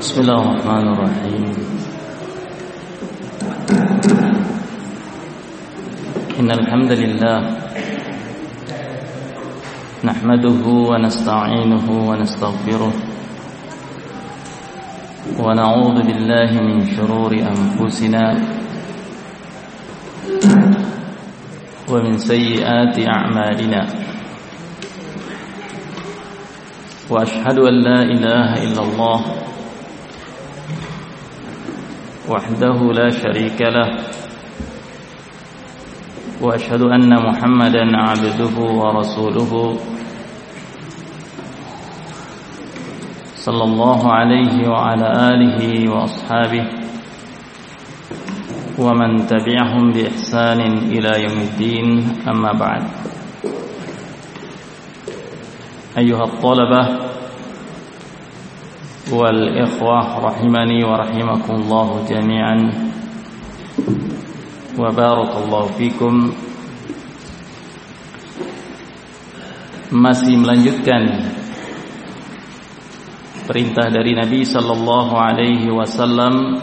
بسم الله الرحمن الرحيم إن الحمد لله نحمده ونستعينه ونستغفره ونعوذ بالله من شرور أنفسنا ومن سيئات أعمالنا وأشهد أن لا إله إلا الله وحده لا شريك له وأشهد أن محمدا عبده ورسوله صلى الله عليه وعلى آله وأصحابه ومن تبعهم بإحسان إلى يوم الدين أما بعد أيها الطلبة والإخوة رحمني ورحمكم الله جميعا وبارك الله فيكم. Masih melanjutkan perintah dari Nabi sallallahu alaihi wasallam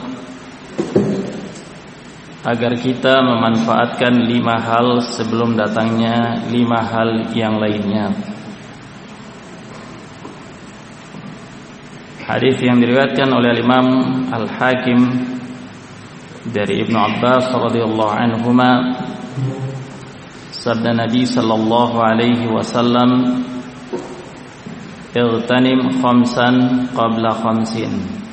agar kita memanfaatkan 5 hal sebelum datangnya 5 hal yang lainnya. Hadis yang diriwayatkan oleh Imam Al-Hakim dari Ibnu Abbas radhiyallahu anhuma, sabda Nabi sallallahu alaihi wasallam, "Igtanim khamsan qabla khamsin."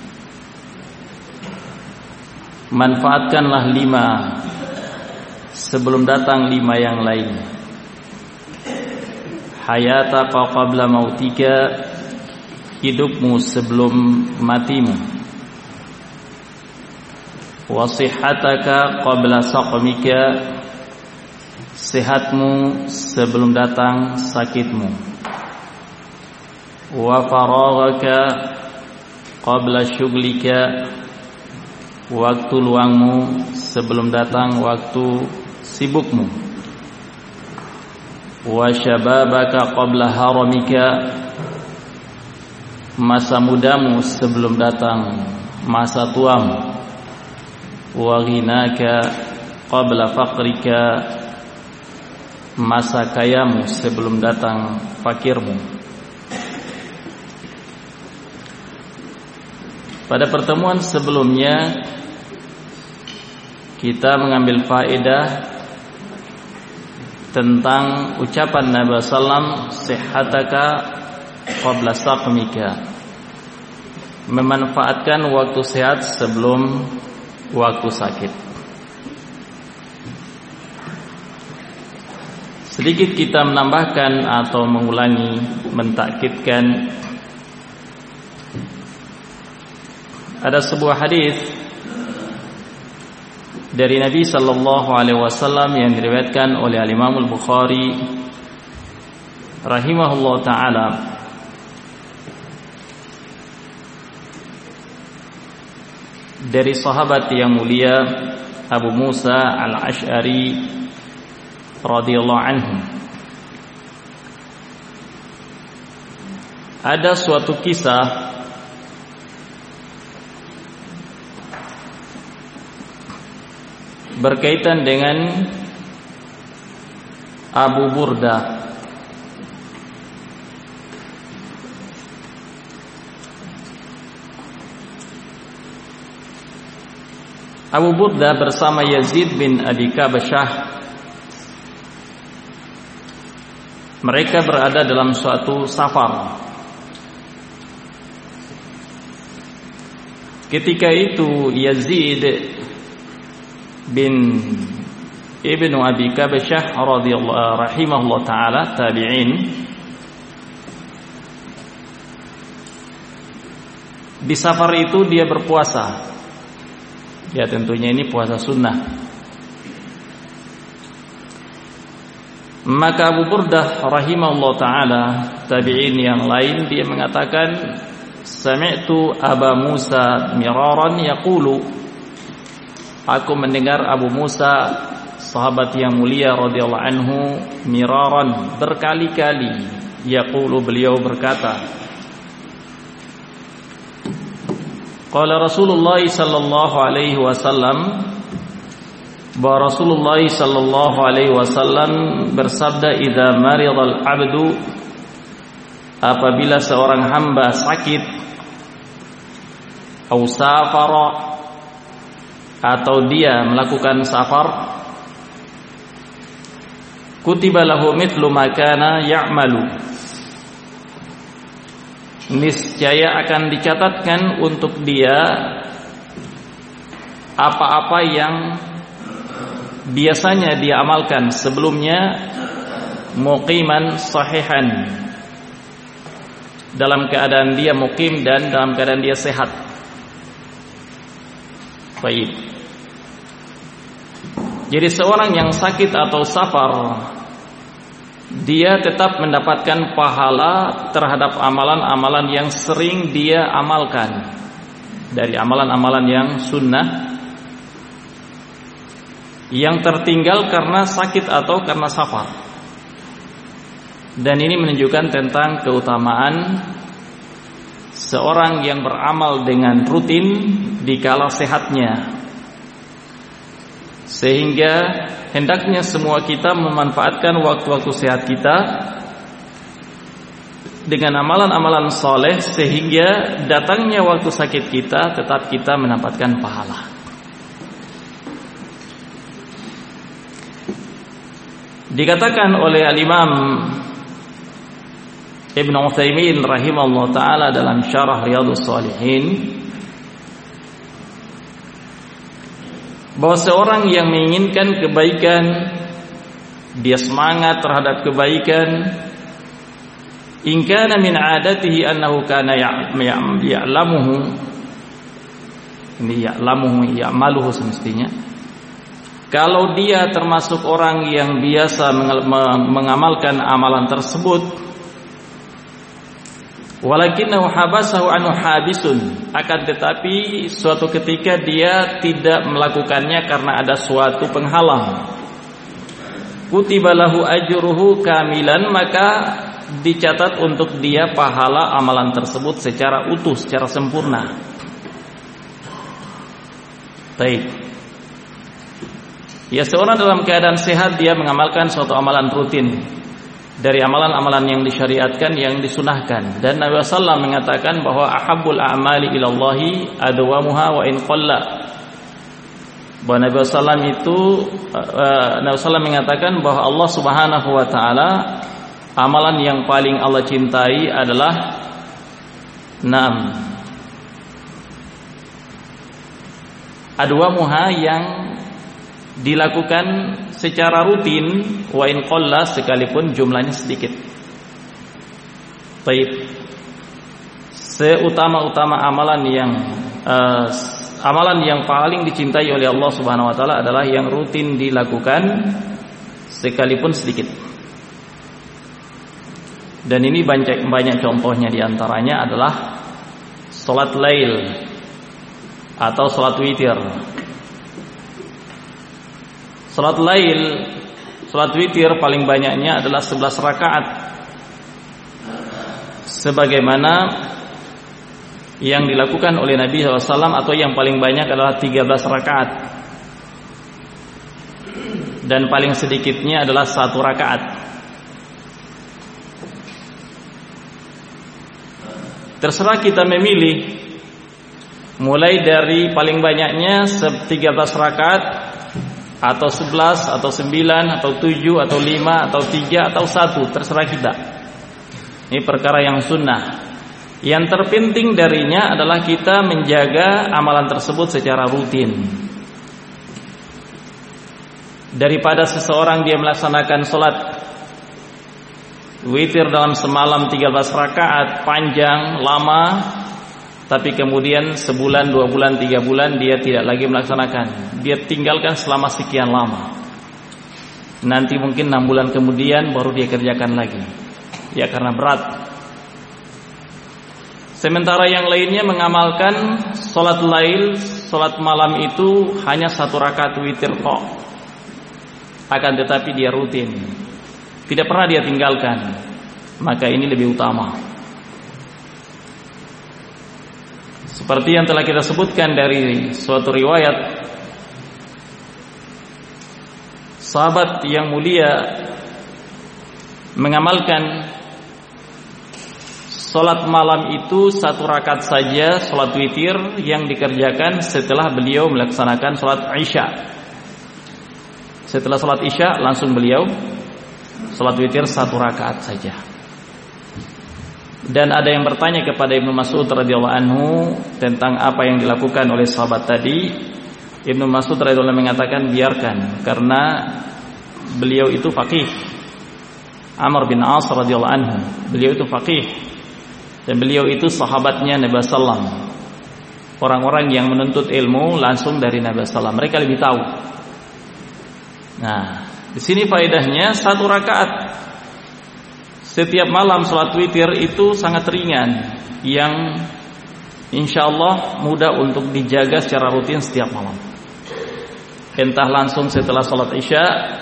Manfaatkanlah 5 sebelum datang 5 yang lain. Hayataka qabla mautika, hidupmu sebelum matimu. Wasihataka qabla saqmika, sehatmu sebelum datang sakitmu. Wa faraghaka qabla syughlika, waktu luangmu sebelum datang waktu sibukmu. Wa syababaka qabla haramika, masa mudamu sebelum datang masa tuamu. Wa ghinaka qabla faqrika, masa kayamu sebelum datang fakirmu. Pada pertemuan sebelumnya kita mengambil faedah tentang ucapan Nabi sallam, "Sihhataka qabla saqmika", memanfaatkan waktu sehat sebelum waktu sakit. Sedikit kita menambahkan atau mengulangi, mentakkidkan, ada sebuah hadis dari Nabi sallallahu alaihi wasallam yang diriwayatkan oleh Imam Al-Bukhari rahimahullah taala, dari sahabat yang mulia Abu Musa Al-Asy'ari radhiyallahu anhu. Ada suatu kisah berkaitan dengan Abu Burdah. Abu Burdah bersama Yazid bin Abi Kabasyah, mereka berada dalam suatu safar. Ketika itu Yazid bin Ibnu Abi Kabasyah radhiyallahu rahimahullah taala, tabi'in, di safar itu dia berpuasa. Ya, tentunya ini puasa sunnah. Maka Abu Burdah rahimahullah taala, tabi'in yang lain, dia mengatakan, "Sami'tu Aba Musa miraran yaqulu", aku mendengar Abu Musa, sahabat yang mulia radhiyallahu anhu, miraran, berkali-kali, yaqulu, beliau berkata, Qala Rasulullah sallallahu alaihi wasallam, bahwa Rasulullah sallallahu alaihi wasallam bersabda, idza maridal abdu, apabila seorang hamba sakit, au safara, atau dia melakukan safar, kutiba lahu mithlu ma kana ya'malu, niscaya akan dicatatkan untuk dia apa-apa yang biasanya dia amalkan sebelumnya, muqiman sahihan, dalam keadaan dia muqim dan dalam keadaan dia sehat. Baik. Jadi seorang yang sakit atau safar, dia tetap mendapatkan pahala terhadap amalan-amalan yang sering dia amalkan, dari amalan-amalan yang sunnah yang tertinggal karena sakit atau karena safar. Dan ini menunjukkan tentang keutamaan seorang yang beramal dengan rutin di kala sehatnya, sehingga hendaknya semua kita memanfaatkan waktu-waktu sehat kita dengan amalan-amalan soleh, sehingga datangnya waktu sakit kita tetap kita mendapatkan pahala. Dikatakan oleh Al-Imam Ibn Utsaimin rahimahullah ta'ala dalam syarah Riyadhus Shalihin, bahwa seorang yang menginginkan kebaikan, dia semangat terhadap kebaikan, in kana min 'adatihi annahu kana ya'lamuhu, ini ya'maluhu semestinya. Kalau dia termasuk orang yang biasa mengamalkan amalan tersebut, walakinahu habasahu anhu habisun, akan tetapi suatu ketika dia tidak melakukannya karena ada suatu penghalang, kutiba lahu ajruhu kamilan, maka dicatat untuk dia pahala amalan tersebut secara utuh, secara sempurna. Baik. Ya, seorang dalam keadaan sehat dia mengamalkan suatu amalan rutin dari amalan-amalan yang disyariatkan, yang disunahkan. Dan Nabi SAW mengatakan bahwa ahabbul a'mali ilallahi adwamuha wa in qalla. Bahwa Nabi SAW mengatakan bahwa Allah Subhanahu wa taala, amalan yang paling Allah cintai adalah adwamuha, yang dilakukan secara rutin, wa in qalla, sekalipun jumlahnya sedikit. Baik. Seutama-utama amalan yang paling dicintai oleh Allah Subhanahu wa taala adalah yang rutin dilakukan sekalipun sedikit. Dan ini banyak contohnya, diantaranya adalah salat lail atau salat witir. Salat lail, salat witir paling banyaknya adalah 11 rakaat, sebagaimana yang dilakukan oleh Nabi SAW, atau yang paling banyak adalah 13 rakaat, dan paling sedikitnya adalah 1 rakaat. Terserah kita memilih, mulai dari paling banyaknya 13 rakaat, atau 11, atau 9, atau 7, atau 5, atau 3, atau 1, terserah kita. Ini perkara yang sunnah. Yang terpenting darinya adalah kita menjaga amalan tersebut secara rutin. Daripada seseorang dia melaksanakan sholat witir dalam semalam 13 rakaat, panjang, lama, tapi kemudian sebulan, 2 bulan, 3 bulan dia tidak lagi melaksanakan, dia tinggalkan selama sekian lama. Nanti mungkin 6 bulan kemudian baru dia kerjakan lagi, ya karena berat. Sementara yang lainnya mengamalkan sholat lail, sholat malam itu hanya 1 rakaat witir kok, akan tetapi dia rutin, tidak pernah dia tinggalkan, maka ini lebih utama. Seperti yang telah kita sebutkan dari suatu riwayat, sahabat yang mulia mengamalkan salat malam itu 1 rakaat saja, salat witir yang dikerjakan setelah beliau melaksanakan salat Isya. Setelah salat Isya langsung beliau salat witir 1 rakaat saja. Dan ada yang bertanya kepada Ibnu Mas'ud radhiyallahu anhu tentang apa yang dilakukan oleh sahabat tadi. Ibnu Mas'ud radhiyallahu anhu mengatakan biarkan, karena beliau itu faqih. Amr bin As radhiyallahu anhu, beliau itu faqih dan beliau itu sahabatnya Nabi sallam. Orang-orang yang menuntut ilmu langsung dari Nabi sallam, mereka lebih tahu. Nah, di sini faedahnya 1 rakaat setiap malam salat witir itu sangat ringan, yang insyaallah mudah untuk dijaga secara rutin setiap malam. Entah langsung setelah salat Isya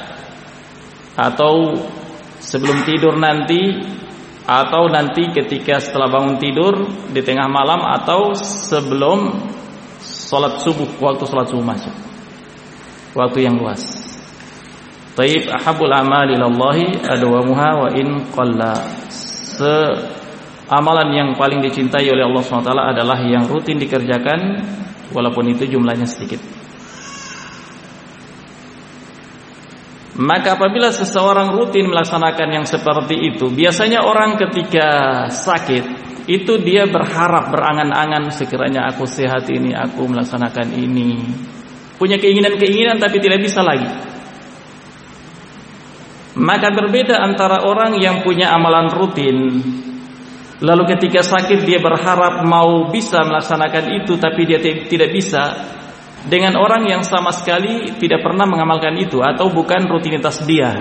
atau sebelum tidur nanti, atau nanti ketika setelah bangun tidur di tengah malam, atau sebelum salat subuh, waktu salat subuh masuk, waktu yang luas. Taib ahabul amali ilallahi adwamuha wa in qalla. Amalan yang paling dicintai oleh Allah SWT adalah yang rutin dikerjakan walaupun itu jumlahnya sedikit. Maka apabila seseorang rutin melaksanakan yang seperti itu, biasanya orang ketika sakit itu dia berharap, berangan-angan, sekiranya aku sehat ini, aku melaksanakan ini. Punya keinginan-keinginan tapi tidak bisa lagi. Maka berbeda antara orang yang punya amalan rutin, lalu ketika sakit dia berharap mau bisa melaksanakan itu tapi dia tidak bisa, dengan orang yang sama sekali tidak pernah mengamalkan itu atau bukan rutinitas dia.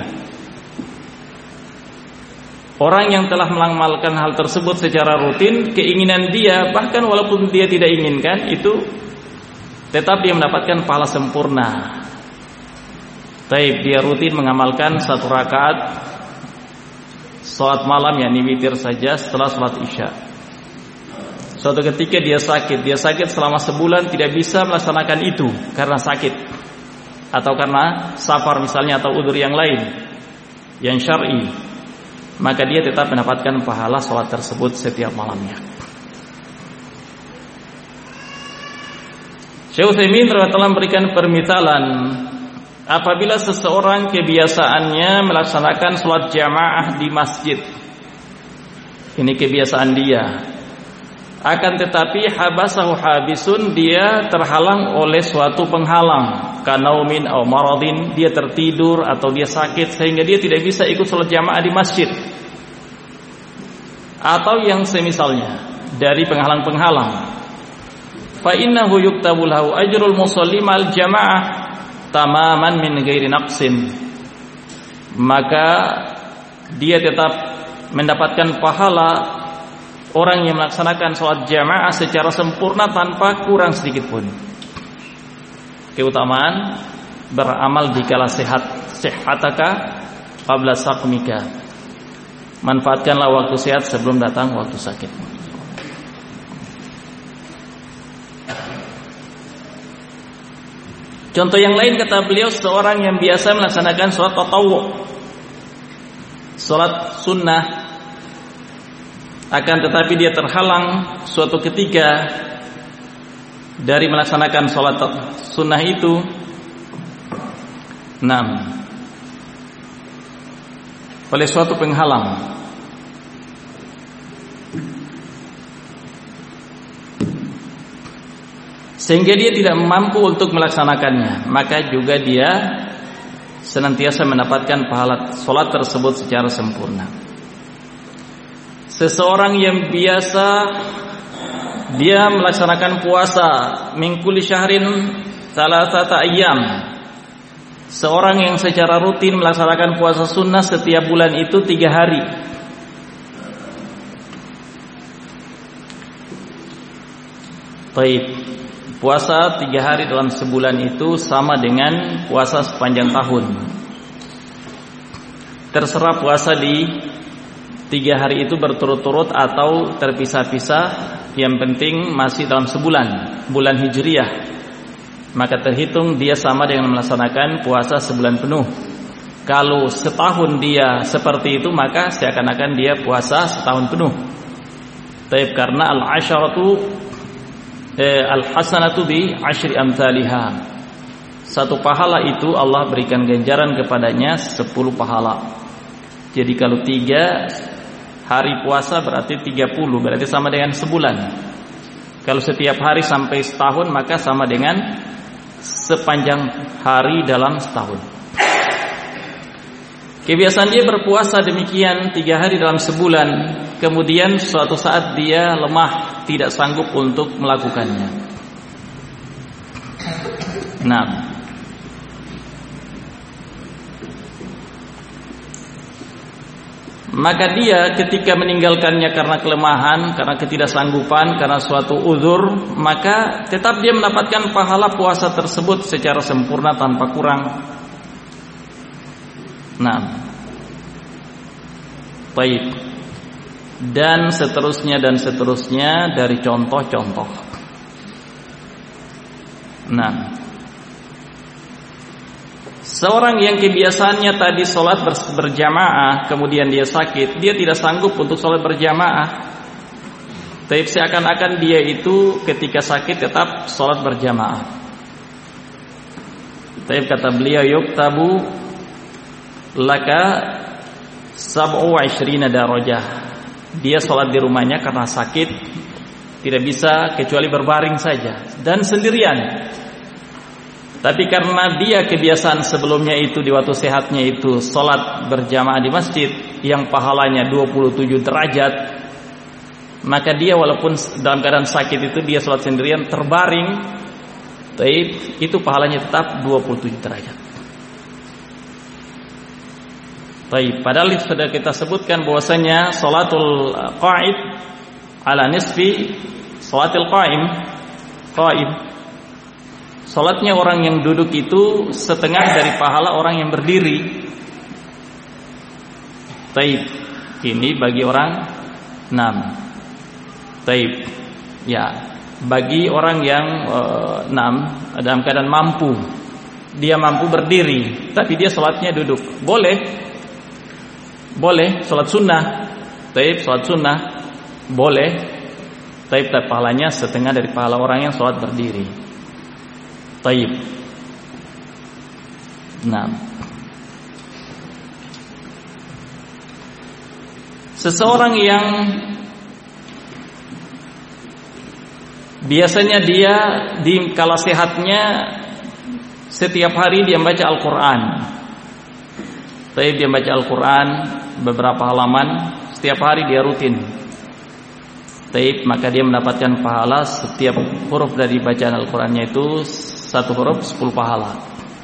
Orang yang telah mengamalkan hal tersebut secara rutin, keinginan dia bahkan walaupun dia tidak inginkan itu tetap dia mendapatkan pahala sempurna. Taib, dia rutin mengamalkan 1 rakaat salat malam, yakni witir saja setelah salat Isya. Suatu ketika dia sakit selama sebulan tidak bisa melaksanakan itu karena sakit atau karena safar misalnya, atau udzur yang lain yang syar'i, maka dia tetap mendapatkan pahala salat tersebut setiap malamnya. Syekh Utsaimin telah memberikan permisalan, apabila seseorang kebiasaannya melaksanakan salat jamaah di masjid, ini kebiasaan dia, akan tetapi habasahu habisun, dia terhalang oleh suatu penghalang, kanaumin aw maradin, dia tertidur atau dia sakit sehingga dia tidak bisa ikut salat jamaah di masjid, atau yang semisalnya dari penghalang-penghalang, fa innahu yuktabu lahu ajrul musalli al jamaah tamaman min ghairi naqsin, maka dia tetap mendapatkan pahala orang yang melaksanakan salat jamaah secara sempurna tanpa kurang sedikit pun. Keutamaan beramal dikala sehat, sehataka qabla saqmika, manfaatkanlah waktu sehat sebelum datang waktu sakit. Contoh yang lain kata beliau, seorang yang biasa melaksanakan salat tatawwu, salat sunnah, akan tetapi dia terhalang suatu ketika dari melaksanakan salat sunnah itu. 6. Oleh suatu penghalang, sehingga dia tidak mampu untuk melaksanakannya, maka juga dia senantiasa mendapatkan pahala salat tersebut secara sempurna. Seseorang yang biasa dia melaksanakan puasa min kulli syahrin salasata ayyam, seorang yang secara rutin melaksanakan puasa sunnah setiap bulan itu 3 hari, baik, puasa 3 hari dalam sebulan itu sama dengan puasa sepanjang tahun. Terserah puasa di 3 hari itu berturut-turut atau terpisah-pisah, yang penting masih dalam sebulan, bulan Hijriyah, maka terhitung dia sama dengan melaksanakan puasa sebulan penuh. Kalau setahun dia seperti itu, maka seakan-akan dia puasa setahun penuh. Tapi karena al-asharatu al-hasanatu bi asyri amsalihha, satu pahala itu Allah berikan ganjaran kepadanya 10 pahala. Jadi kalau 3 hari puasa berarti 30, berarti sama dengan sebulan. Kalau setiap hari sampai setahun, maka sama dengan sepanjang hari dalam setahun. Kebiasaan dia berpuasa demikian 3 hari dalam sebulan. Kemudian suatu saat dia lemah, tidak sanggup untuk melakukannya. Nah, maka dia ketika meninggalkannya karena kelemahan, karena ketidaksanggupan, karena suatu uzur, maka tetap dia mendapatkan pahala puasa tersebut secara sempurna tanpa kurang. Nah, baik. Dan seterusnya dari contoh-contoh. Nah, seorang yang kebiasaannya tadi sholat berjamaah, kemudian dia sakit, dia tidak sanggup untuk sholat berjamaah. Tapi seakan-akan dia itu ketika sakit tetap sholat berjamaah. Tapi kata beliau, yuktabu laka 27 darajah. Dia sholat di rumahnya karena sakit, tidak bisa kecuali berbaring saja dan sendirian. Tapi karena dia kebiasaan sebelumnya itu di waktu sehatnya itu sholat berjamaah di masjid yang pahalanya 27 derajat, maka dia walaupun dalam keadaan sakit itu dia sholat sendirian terbaring, itu pahalanya tetap 27 derajat. Padahal sudah kita sebutkan bahwasanya sholatul qa'id ala nisfi sholatil qa'im. Salatnya orang yang duduk itu setengah dari pahala orang yang berdiri. Ini bagi orang 6. Ya, bagi orang yang 6 dalam keadaan mampu, dia mampu berdiri, tapi dia salatnya duduk, boleh salat sunnah. Salat sunnah boleh, tapi pahalanya setengah dari pahala orang yang salat berdiri. Nah, seseorang yang biasanya dia di kala sehatnya setiap hari dia baca Al-Quran. Dia baca Al-Quran beberapa halaman setiap hari, dia rutin. Maka dia mendapatkan pahala setiap huruf dari bacaan Al-Qurannya itu 1 huruf 10 pahala.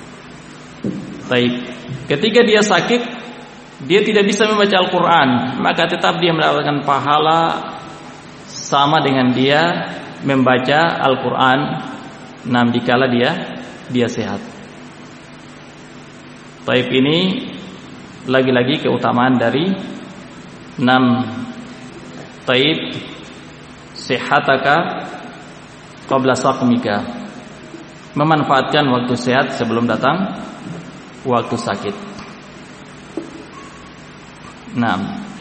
Ketika dia sakit, dia tidak bisa membaca Al-Quran, maka tetap dia mendapatkan pahala sama dengan dia membaca Al-Quran dikala dia sehat. Ini lagi-lagi keutamaan dari 6. Sehataka qabla saqmika, memanfaatkan waktu sehat sebelum datang waktu sakit. Nah,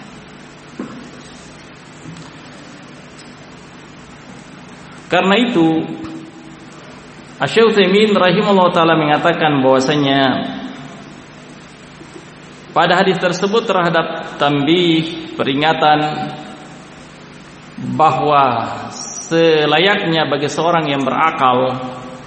karena itu Asy-Syaikh Utsaimin rahimahullah taala mengatakan bahwasanya pada hadis tersebut terhadap tambih, peringatan bahwa selayaknya bagi seorang yang berakal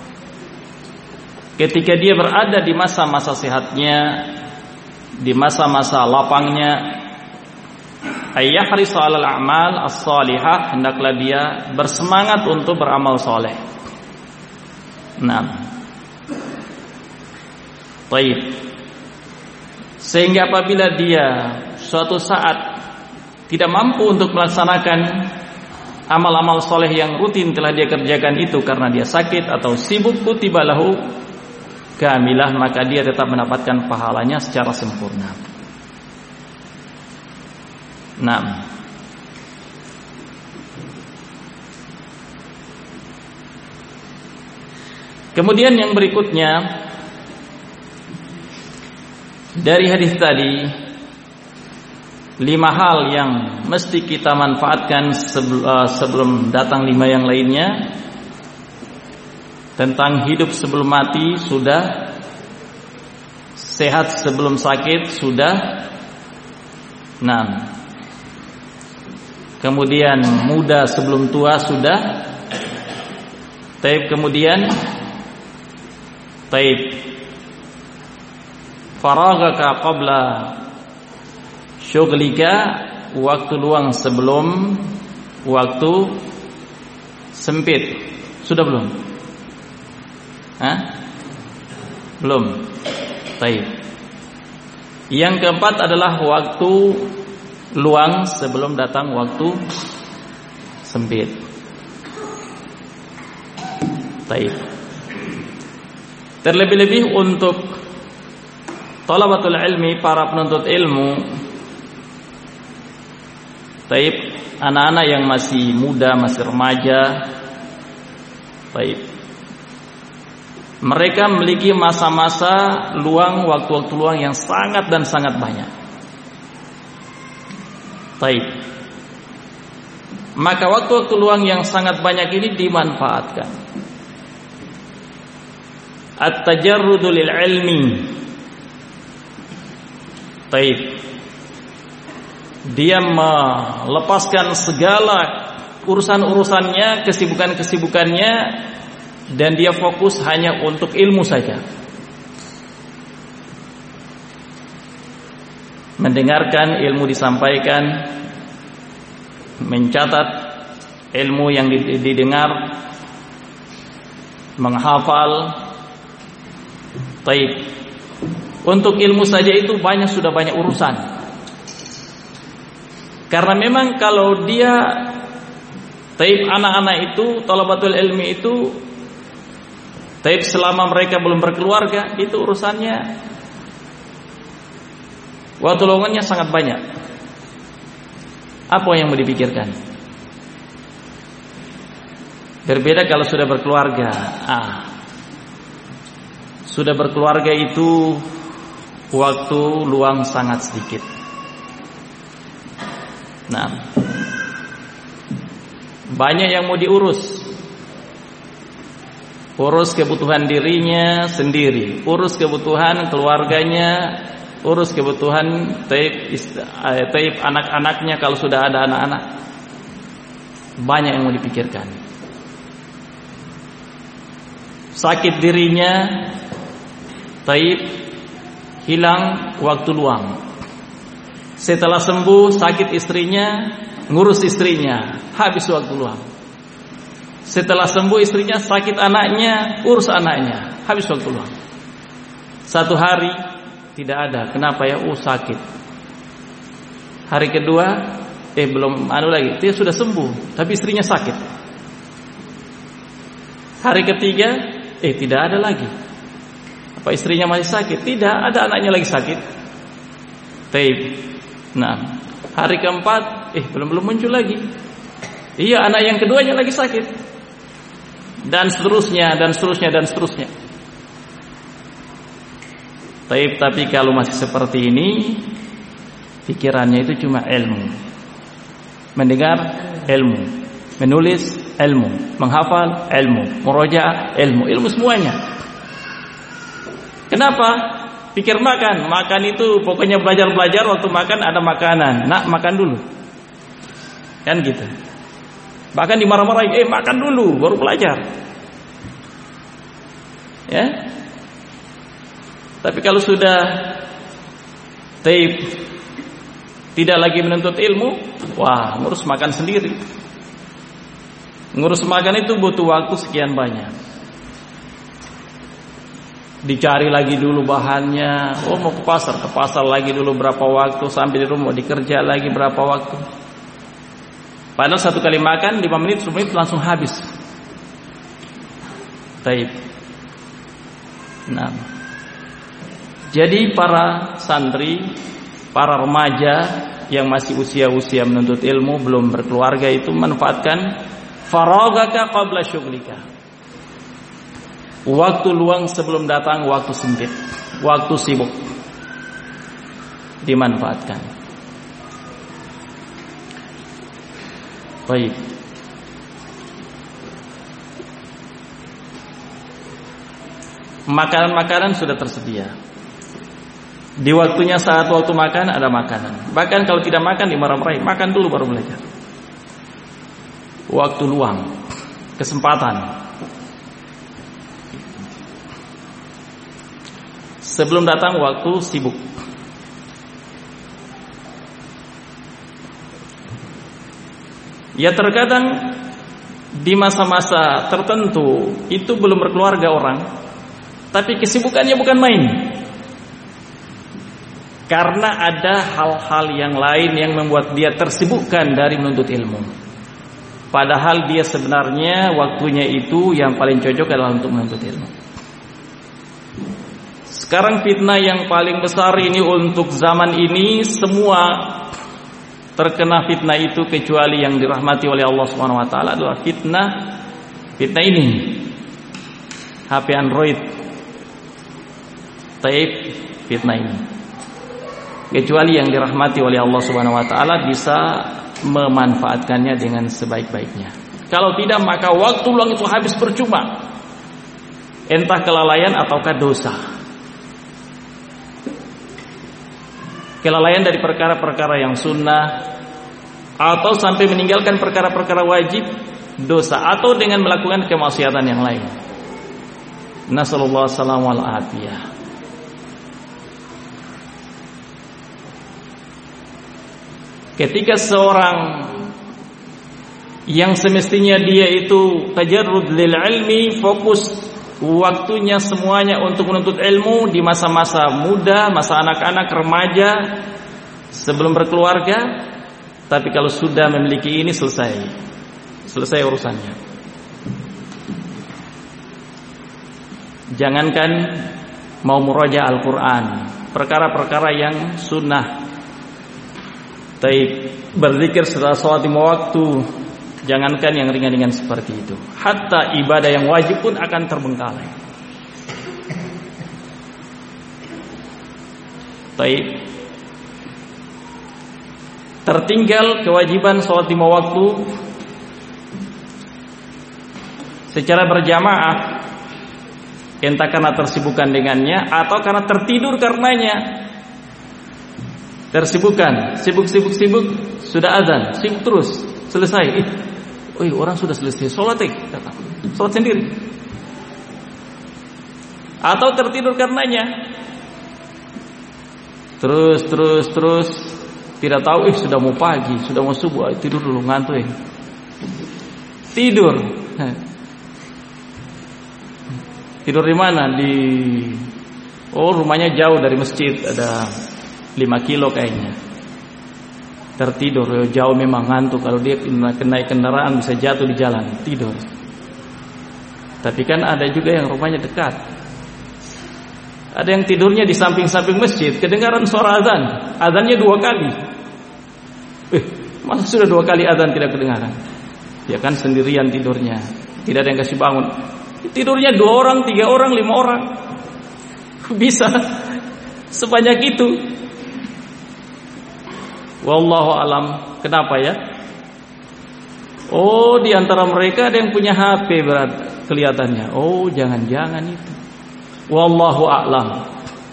ketika dia berada di masa-masa sehatnya, di masa-masa lapangnya, ayyahris 'alal a'mal as-salihah, hendaklah dia bersemangat untuk beramal soleh. Nah, sehingga apabila dia suatu saat tidak mampu untuk melaksanakan amal-amal soleh yang rutin telah dia kerjakan itu karena dia sakit atau sibuk, kutiba lahu kamilah, maka dia tetap mendapatkan pahalanya secara sempurna. Nah, Kemudian yang berikutnya dari hadis tadi, 5 hal yang mesti kita manfaatkan sebelum datang 5 yang lainnya. Tentang hidup sebelum mati sudah, sehat sebelum sakit sudah, 6. Kemudian muda sebelum tua sudah. Kemudian faragaka qabla syughlika, waktu luang sebelum waktu sempit. Sudah belum? Belum. Yang keempat adalah waktu luang sebelum datang waktu sempit. Terlebih-lebih untuk thalabatul ilmi, para penuntut ilmu, anak-anak yang masih muda, masih remaja, mereka memiliki masa-masa luang, waktu-waktu luang yang sangat dan sangat banyak. Maka waktu-waktu luang yang sangat banyak ini dimanfaatkan. At-tajarrudu lil ilmi. Dia melepaskan segala urusan-urusannya, kesibukan-kesibukannya, dan dia fokus hanya untuk ilmu saja. Mendengarkan ilmu disampaikan, mencatat ilmu yang didengar, menghafal. Untuk ilmu saja itu sudah banyak urusan. Karena memang kalau dia anak-anak itu, thalabatul ilmi itu, selama mereka belum berkeluarga, itu urusannya, waktu luangnya sangat banyak. Apa yang mau dipikirkan? Berbeda kalau sudah berkeluarga. Sudah berkeluarga itu waktu luang sangat sedikit. Banyak yang mau diurus. Urus kebutuhan dirinya sendiri, urus kebutuhan keluarganya, urus kebutuhan anak-anaknya kalau sudah ada anak-anak. Banyak yang mau dipikirkan. Sakit dirinya, hilang waktu luang. Setelah sembuh sakit istrinya, ngurus istrinya, habis waktu luang. Setelah sembuh istrinya, sakit anaknya, urus anaknya, habis waktu luang. Satu hari tidak ada. Kenapa ya? Sakit. Hari kedua, belum lagi, dia sudah sembuh, tapi istrinya sakit. Hari ketiga, tidak ada lagi. Apa istrinya masih sakit? Tidak, ada anaknya lagi sakit. Hari keempat, belum muncul lagi. Iya, anak yang keduanya lagi sakit. Dan seterusnya, dan seterusnya, dan seterusnya. Tapi kalau masih seperti ini, pikirannya itu cuma ilmu. Mendengar ilmu, menulis ilmu, menghafal ilmu, murojaah ilmu semuanya. Kenapa? Pikir makan itu pokoknya belajar, waktu makan ada makanan, makan dulu. Kan gitu. Bahkan dimarah-marahin, makan dulu baru belajar. Ya. Tapi kalau sudah tidak lagi menuntut ilmu, ngurus makan sendiri. Ngurus makan itu butuh waktu sekian banyak. Dicari lagi dulu bahannya. Mau ke pasar lagi dulu berapa waktu, sampai di rumah dikerja lagi berapa waktu. Padahal satu kali makan 5 menit 10 menit langsung habis. Jadi para santri, para remaja yang masih usia-usia menuntut ilmu, belum berkeluarga, itu manfaatkan faragaka qabla syughlika. Waktu luang sebelum datang waktu sempit, waktu sibuk, dimanfaatkan. Baik. Makanan-makanan sudah tersedia. Di waktunya, saat waktu makan ada makanan. Bahkan kalau tidak makan dimarah-marahi, makan dulu baru belajar. Waktu luang, kesempatan. Sebelum datang waktu sibuk. Ya terkadang di masa-masa tertentu itu belum berkeluarga orang, tapi kesibukannya bukan main. Karena ada hal-hal yang lain yang membuat dia tersibukkan dari menuntut ilmu. Padahal dia sebenarnya waktunya itu yang paling cocok adalah untuk menuntut ilmu. Sekarang fitnah yang paling besar ini untuk zaman ini, semua terkena fitnah itu kecuali yang dirahmati oleh Allah Subhanahu wa taala adalah fitnah ini. HP Android. Fitnah ini. Kecuali yang dirahmati oleh Allah Subhanahu wa taala bisa memanfaatkannya dengan sebaik-baiknya. Kalau tidak, maka waktu luang itu habis percuma. Entah kelalaian ataukah dosa. Kelalaian dari perkara-perkara yang sunnah, atau sampai meninggalkan perkara-perkara wajib, dosa, atau dengan melakukan kemaksiatan yang lain. Nasallallahu alaihi wal afiyah. Ketika seorang yang semestinya dia itu tajarrud lil ilmi, fokus waktunya semuanya untuk menuntut ilmu di masa-masa muda, masa anak-anak, remaja, sebelum berkeluarga. Tapi kalau sudah memiliki ini, selesai urusannya. Jangankan mau muraja Al-Quran, perkara-perkara yang sunnah, berzikir setelah sholat lima waktu, jangankan yang ringan-ringan seperti itu, hatta ibadah yang wajib pun akan terbengkalai. Tertinggal kewajiban sholat lima waktu secara berjamaah, entah karena tersibukkan dengannya atau karena tertidur karenanya. Tersibukkan, sibuk, sudah azan, sibuk terus, selesai. Orang sudah selesai sholat, sholat sendiri. Atau tertidur karenanya. Terus, tidak tahu, sudah mau pagi, sudah mau subuh, tidur dulu, ngantuk. Tidur. Tidur di mana? Rumahnya jauh dari masjid, ada 5 kilo kayaknya. Tertidur, jauh memang ngantuk. Kalau dia kena kendaraan bisa jatuh di jalan, tidur. Tapi kan ada juga yang rumahnya dekat. Ada yang tidurnya di samping-samping masjid, kedengaran suara azan. Azannya 2 kali. Masa sudah 2 kali azan tidak kedengaran? Ya kan sendirian tidurnya, tidak ada yang kasih bangun. Tidurnya 2 orang, 3 orang, 5 orang. Bisa sebanyak itu. Wallahu alam. Kenapa ya? Di antara mereka ada yang punya HP berat kelihatannya. Jangan-jangan itu. Wallahu a'lam.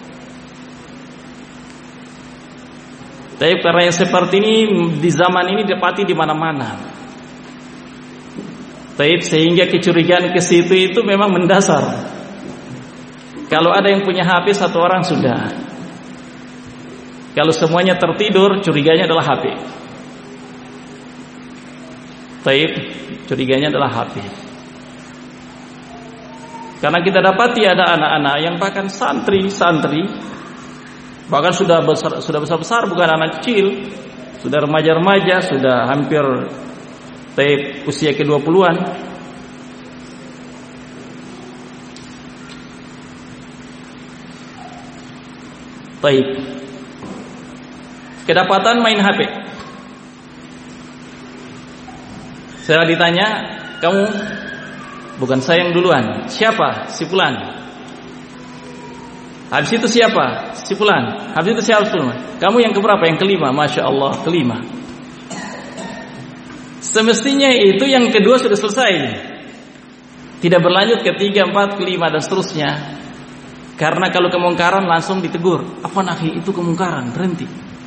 Tapi karena yang seperti ini di zaman ini dapati di mana-mana. Sehingga kecurigaan ke situ itu memang mendasar. Kalau ada yang punya HP 1 orang sudah. Kalau semuanya tertidur, curiganya adalah HP. Curiganya adalah HP. Karena kita dapati ada anak-anak yang bahkan santri, bahkan sudah besar, bukan anak kecil, sudah remaja-remaja, sudah hampir usia ke-20-an. Kedapatan main HP. Saya ditanya, kamu Bukan saya yang duluan. Siapa? Si fulan. Habis itu siapa? Si fulan. Habis itu siapa? Fulan. Kamu yang keberapa? Yang kelima. Masya Allah, kelima. Semestinya itu yang kedua sudah selesai. Tidak berlanjut ke 3, 4, ke 5 dan seterusnya. Karena kalau kemungkaran langsung ditegur. Apa akhi, itu kemungkaran, berhenti.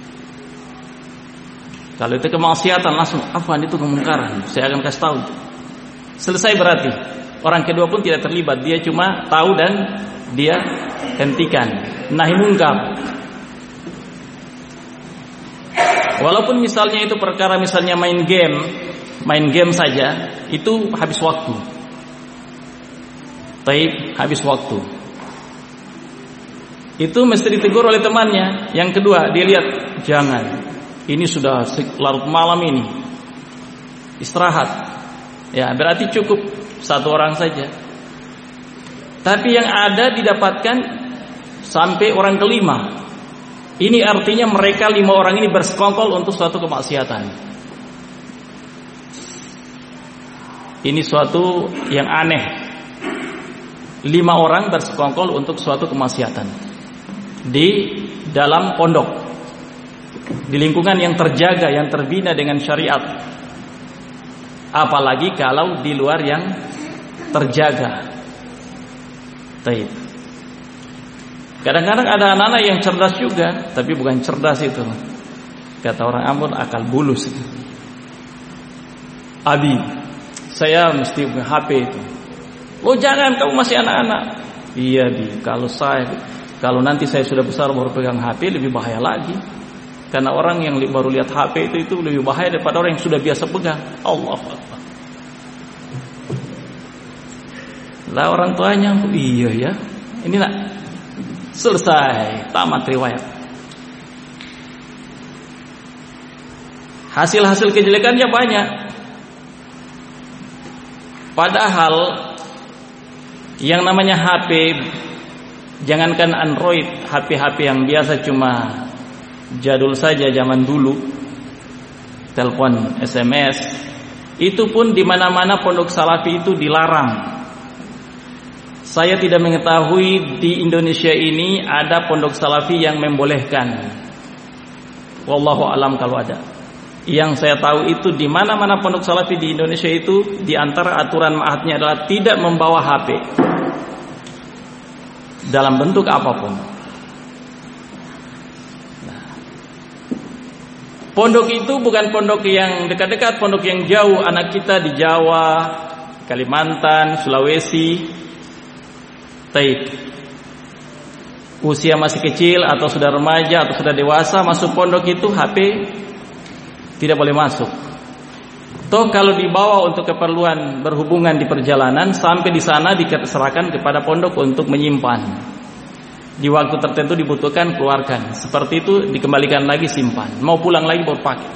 Kalau itu kemaksiatan langsung, apa itu kemungkaran, saya akan kasih tahu. Selesai berarti. Orang kedua pun tidak terlibat, dia cuma tahu dan dia hentikan. Nahi mungkar. Walaupun misalnya itu perkara misalnya main game saja, itu habis waktu. Taib, habis waktu. Itu mesti ditegur oleh temannya. Yang kedua, dia lihat, jangan. Ini sudah larut malam ini. Istirahat. Ya, berarti cukup satu orang saja. Tapi yang ada didapatkan sampai orang kelima. Ini artinya mereka 5 orang ini bersekongkol untuk suatu kemaksiatan. Ini suatu yang aneh. 5 orang bersekongkol untuk suatu kemaksiatan di dalam pondok, di lingkungan yang terjaga, yang terbina dengan syariat. Apalagi kalau di luar yang terjaga. Taib. Kadang-kadang ada anak-anak yang cerdas juga, tapi bukan cerdas itu. Kata orang Ambon, akal bulus itu. Abi, saya mesti punya HP itu. Oh jangan, kamu masih anak-anak. Iya Bi, kalau nanti saya sudah besar baru pegang HP lebih bahaya lagi. Karena orang yang baru lihat HP itu lebih bahaya daripada orang yang sudah biasa pegang. Allah Akbar. Lah orang tuanya, iya ya. Ini nak selesai, tamat riwayat. Hasil-hasil kejelekannya banyak. Padahal yang namanya HP, jangankan Android, HP-HP yang biasa cuma jadul saja zaman dulu, telepon, SMS, itu pun di mana-mana pondok salafi itu dilarang. Saya tidak mengetahui di Indonesia ini ada pondok salafi yang membolehkan. Wallahu alam kalau ada. Yang saya tahu itu di mana-mana pondok salafi di Indonesia itu, di antara aturan ma'hadnya adalah tidak membawa HP dalam bentuk apapun. Nah, pondok itu bukan pondok yang dekat-dekat, pondok yang jauh. Anak kita di Jawa, Kalimantan, Sulawesi, Taib, usia masih kecil atau sudah remaja atau sudah dewasa, masuk pondok itu HP tidak boleh masuk. Toh kalau dibawa untuk keperluan berhubungan di perjalanan, sampai di sana diserahkan kepada pondok untuk menyimpan. Di waktu tertentu dibutuhkan, keluarkan. Seperti itu dikembalikan lagi, simpan. Mau pulang lagi baru pakai.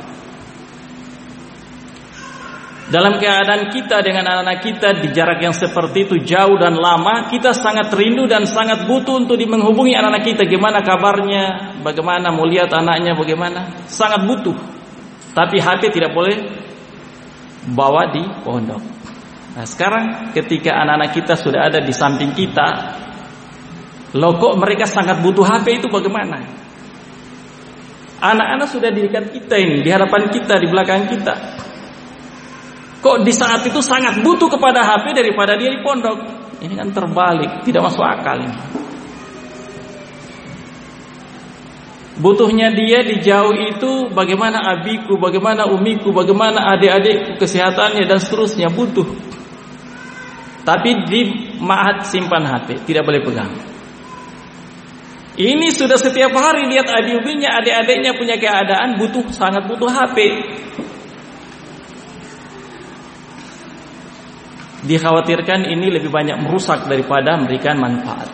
Dalam keadaan kita dengan anak-anak kita di jarak yang seperti itu, jauh dan lama, kita sangat rindu dan sangat butuh untuk menghubungi anak-anak kita. Gimana kabarnya, bagaimana, mau lihat anaknya bagaimana, sangat butuh. Tapi HP tidak boleh bawa di pondok. Nah sekarang ketika anak-anak kita sudah ada di samping kita, loh kok mereka sangat butuh HP itu bagaimana? Anak-anak sudah di dekat kita ini, di hadapan kita, di belakang kita. Kok di saat itu sangat butuh kepada HP daripada dia di pondok? Ini kan terbalik, tidak masuk akal ini. Butuhnya dia di jauh itu, bagaimana abiku, bagaimana umiku, bagaimana adik-adikku kesehatannya dan seterusnya, butuh. Tapi di ma'had simpan HP, tidak boleh pegang. Ini sudah setiap hari lihat adik-ubinya, adik-adiknya punya keadaan butuh, sangat butuh HP. Dikhawatirkan ini lebih banyak merusak daripada memberikan manfaat.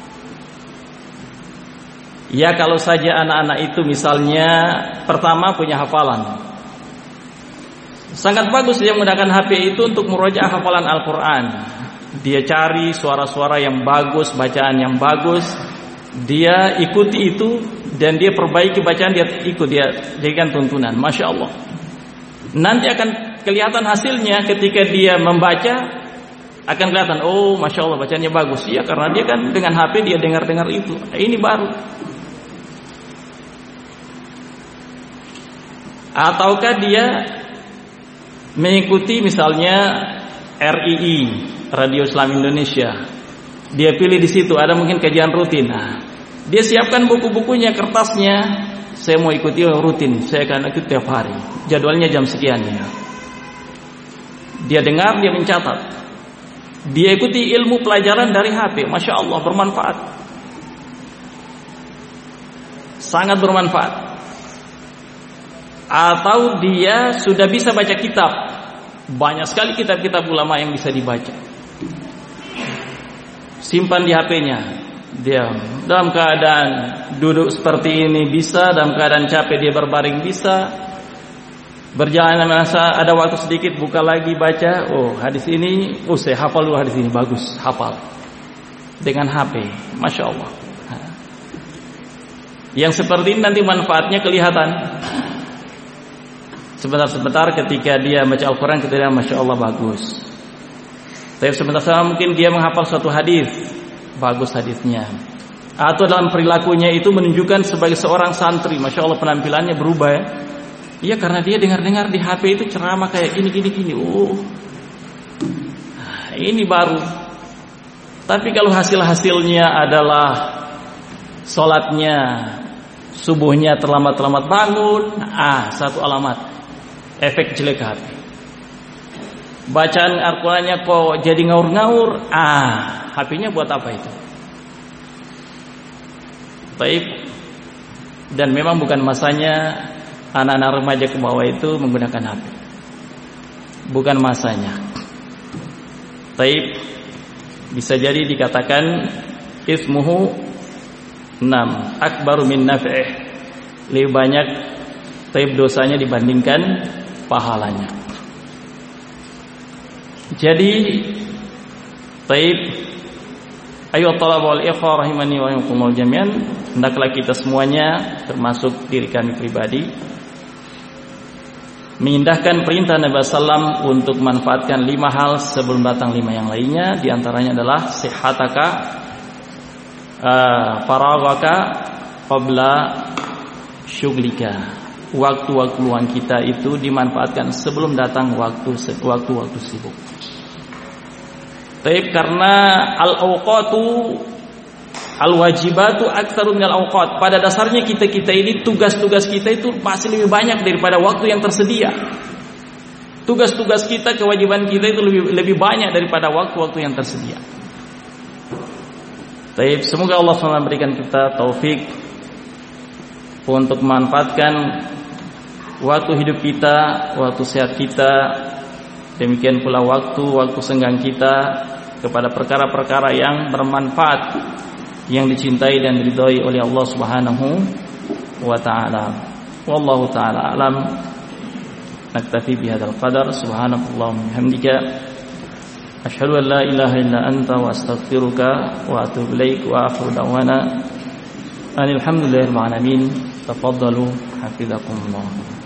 Ya kalau saja anak-anak itu misalnya pertama punya hafalan, sangat bagus dia menggunakan HP itu untuk murojaah hafalan Al-Quran. Dia cari suara-suara yang bagus, bacaan yang bagus, dia ikuti itu dan dia perbaiki bacaan, dia ikut, dia jadikan tuntunan. Masya Allah. Nanti akan kelihatan hasilnya ketika dia membaca, akan kelihatan, oh masya Allah bacanya bagus. Iya, karena dia kan dengan HP dia dengar itu. Ini baru. Ataukah dia mengikuti misalnya RII, Radio Islam Indonesia. Dia pilih di situ ada mungkin kajian rutin. Nah, dia siapkan buku-bukunya, kertasnya. Saya mau ikuti rutin, saya akan ikut tiap hari. Jadwalnya jam sekian ya. Dia dengar, dia mencatat. Dia ikuti ilmu pelajaran dari HP. Masya Allah, bermanfaat. Sangat bermanfaat. Atau dia sudah bisa baca kitab. Banyak sekali kitab-kitab ulama yang bisa dibaca. Simpan di HP-nya. Dia dalam keadaan duduk seperti ini bisa, dalam keadaan capek dia berbaring bisa. Berjalan masa ada waktu sedikit buka lagi baca, oh hadis ini, oh saya hafal dulu hadis ini, bagus, hafal dengan HP, masya Allah. Yang seperti ini nanti manfaatnya kelihatan. Sebentar-sebentar ketika dia baca Al-Quran kita lihat masya Allah bagus. Tapi sebentar-sebentar mungkin dia menghafal suatu hadis, bagus hadisnya. Atau dalam perilakunya itu menunjukkan sebagai seorang santri, masya Allah penampilannya berubah ya. Iya, karena dia dengar-dengar di HP itu ceramah kayak gini. Oh, ini baru. Tapi kalau hasil-hasilnya adalah sholatnya, subuhnya terlambat-terlambat bangun, satu alamat, efek jelek HP. Bacaan Al-Qurannya kok jadi ngaur-ngaur, HP-nya buat apa itu? Baik. Dan memang bukan masanya anak-anak remaja ke bawah itu menggunakan HP. Bukan masanya. Taib bisa jadi dikatakan ismuhu akbaru min naf'ih. Lebih banyak taib dosanya dibandingkan pahalanya. Jadi taib ayo talabul ikhwah rahimani wa rahimakumullah jami'an, hendaklah kita semuanya termasuk diri kami pribadi mengindahkan perintah Nabi sallam untuk memanfaatkan 5 hal sebelum datang 5 yang lainnya. Di antaranya adalah sihataka faraghaka qabla syughlika. Waktu-waktu luang kita itu dimanfaatkan sebelum datang waktu sibuk. Tapi karena al-awqatu al-wajibatu aktsaru minal awqat. Pada dasarnya kita ini tugas-tugas kita itu masih lebih banyak daripada waktu yang tersedia. Tugas-tugas kita, kewajiban kita itu lebih banyak daripada waktu-waktu yang tersedia. Baik, semoga Allah SWT memberikan kita taufik untuk memanfaatkan waktu hidup kita, waktu sehat kita, demikian pula waktu senggang kita kepada perkara-perkara yang bermanfaat, yang dicintai dan diridhai oleh Allah Subhanahu wa taala. Wallahu taala alam. Naktafi bihadzal qadar. Subhanakallahumma wa bihamdika asyhadu an la ilaha illa anta wa astaghfiruka wa atubu ilaik wa akhiru da'wana alhamdulillahil alamin. Tafaddalu hafizakumullah.